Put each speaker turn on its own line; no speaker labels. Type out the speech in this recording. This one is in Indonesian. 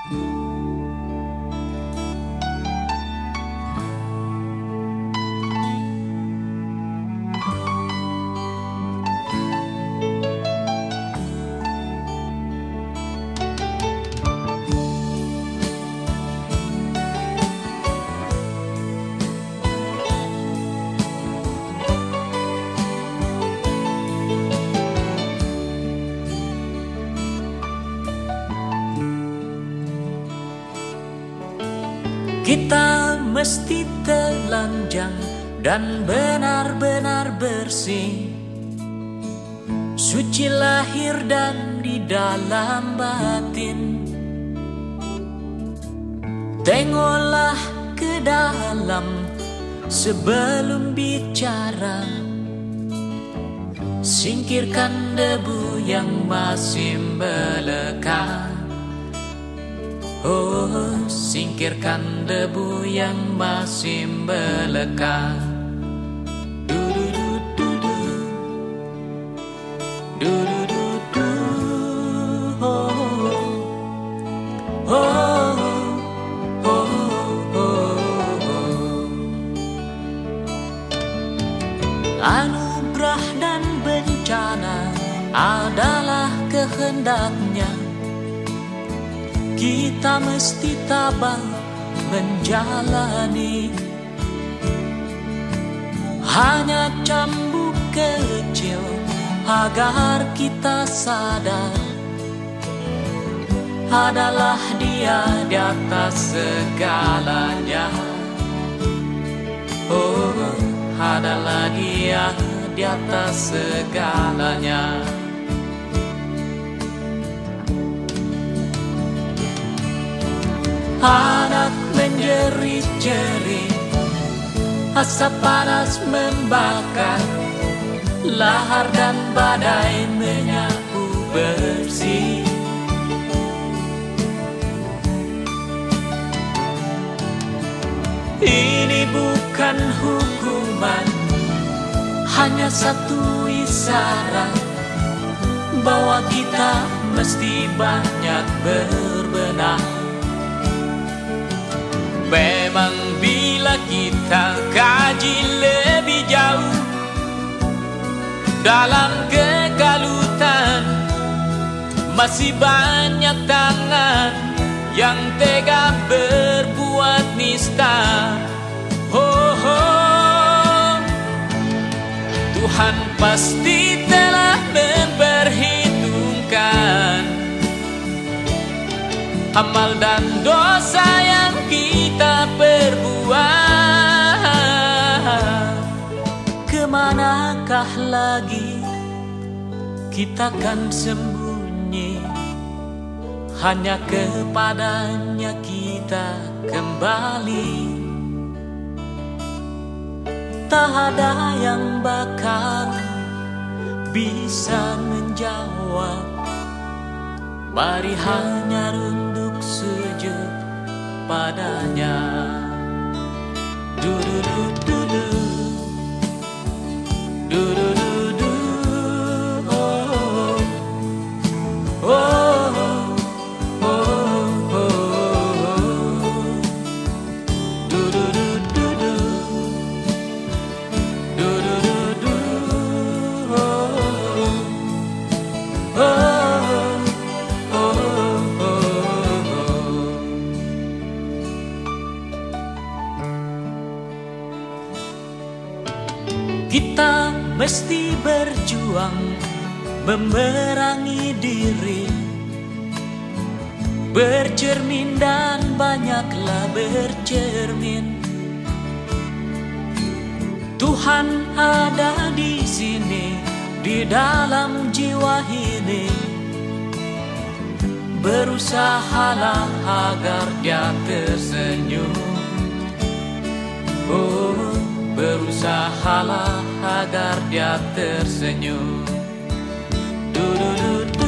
Kita mesti telanjang dan benar-benar bersih, suci lahir dan di dalam batin. Tengoklah ke dalam sebelum bicara, singkirkan debu yang masih melekat. Oh, singkirkan debu yang masih melekat. Du-du-du-du-du, du-du-du-du, oh, oh, oh, oh, oh. Anugerah dan bencana adalah kehendaknya. Kita mesti tabah menjalani. Hanya cambuk kecil agar kita sadar, adalah Dia di atas segalanya. Oh, adalah Dia di atas segalanya. Anak menjerit-jerit, asap panas membakar, lahar dan badai menyapu bersih. Ini bukan hukuman, hanya satu isyarat bahwa kita mesti banyak berbenah. Memang bila kita kaji lebih jauh dalam kegalutan, masih banyak tangan yang tega berbuat nista. Oh, oh. Tuhan pasti telah memperhitungkan amal dan dosa yang kita perbuat. Kemanakah lagi kita kan sembunyi? Hanya kepadanya kita kembali. Tak ada yang bakal bisa menjawab. Mari hanya runduk sujud padanya. Du-du-du-du-du, du-du-du-du, oh, oh, oh, oh, oh. Du-du-du-du-du, du-du-du-du, oh, oh. Kita mesti berjuang memerangi diri, bercermin dan banyaklah bercermin. Tuhan ada di sini, di dalam jiwa ini. Berusahalah agar Dia tersenyum. Oh, berusahalah agar Dia tersenyum. Du-du-du-du.